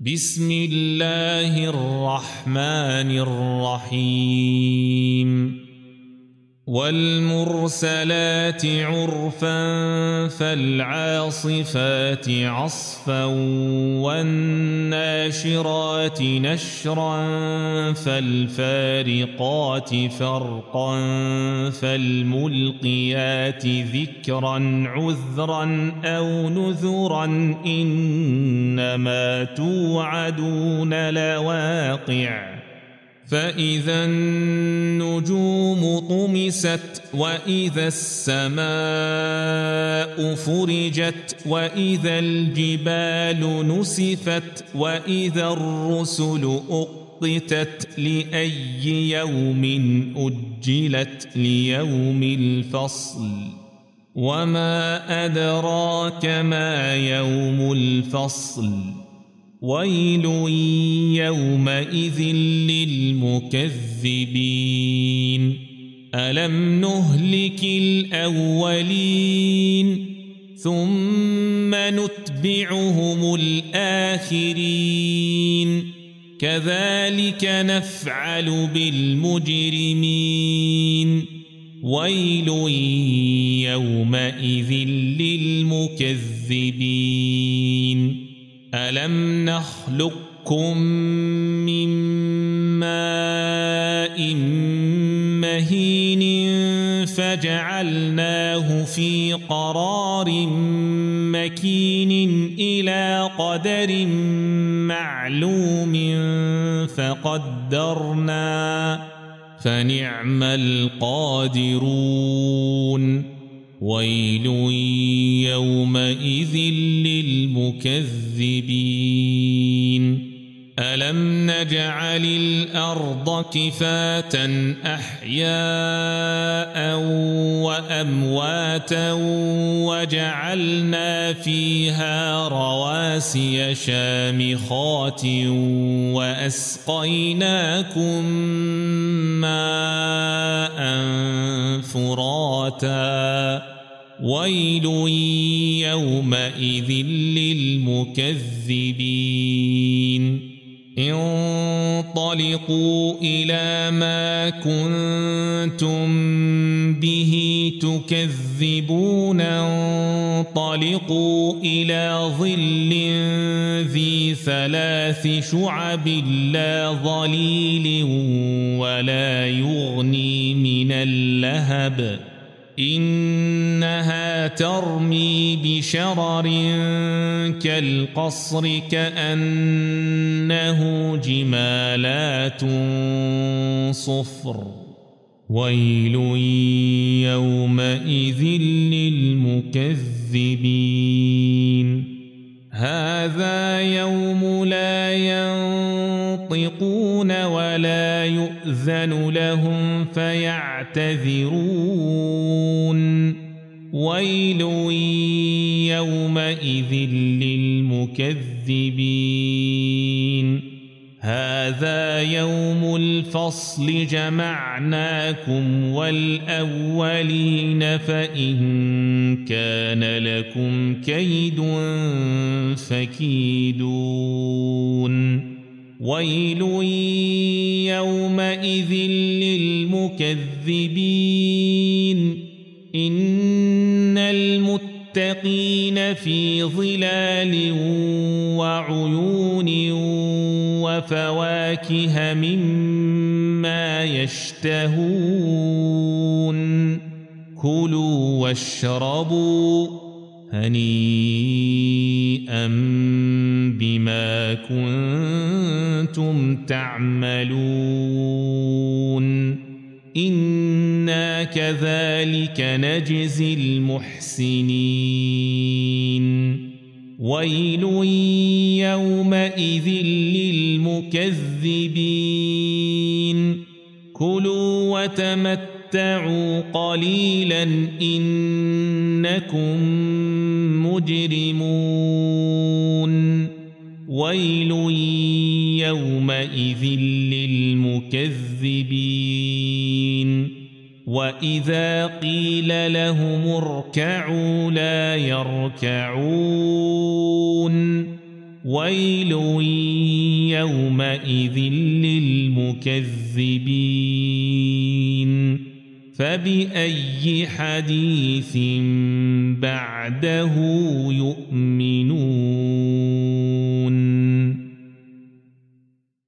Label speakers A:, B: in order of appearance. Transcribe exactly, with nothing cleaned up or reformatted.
A: بسم الله الرحمن الرحيم والمرسلات عرفا فالعاصفات عصفا والناشرات نشرا فالفارقات فرقا فالملقيات ذكرا عذرا أو نذرا إنما توعدون لواقع فإذا النجوم طمست وإذا السماء فرجت وإذا الجبال نسفت وإذا الرسل أقتت لأي يوم أجلت ليوم الفصل وما أدراك ما يوم الفصل ويل يومئذ للمكذبين ألم نهلك الأولين ثم نتبعهم الآخرين كذلك نفعل بالمجرمين ويل يومئذ للمكذبين ألم نخلقكم من ماء مهين فجعلناه في قرار مكين إلى قدر معلوم فقدرنا فنعم القادرون ويل يومئذ للمكذبين ألم نجعل الأرض كفاتا أحياء وأمواتا وجعلنا فيها رواسي شامخات وأسقيناكم ماء فراتا ويل يومئذ للمكذبين انطلقوا إلى ما كنتم به تكذبون انطلقوا إلى ظل ذي ثلاث شعب لا ظليل ولا يغني من اللهب إنها ترمي بشرر كالقصر كأنه جمالات صفر ويل يومئذ للمكذبين هذا يوم لا ينطقون ولا يؤذن لهم فيعتذرون ويل يومئذ للمكذبين هذا يوم الفصل جمعناكم والأولين فإن كان لكم كيد فكيدون ويل يومئذ للمكذبين إن المتقين في ظلال وعيون وفواكه مما يشتهون كلوا واشربوا هنيئا بما كنتم تعملون إنا كذلك نجزي المحسنين ويل يومئذ للمكذبين كلوا وتمتعوا قليلا إنكم مجرمون ويل يومئذ للمكذبين وإذا قيل لهم اركعوا لا يركعون ويل يومئذ للمكذبين فبأي حديث بعده يؤمنون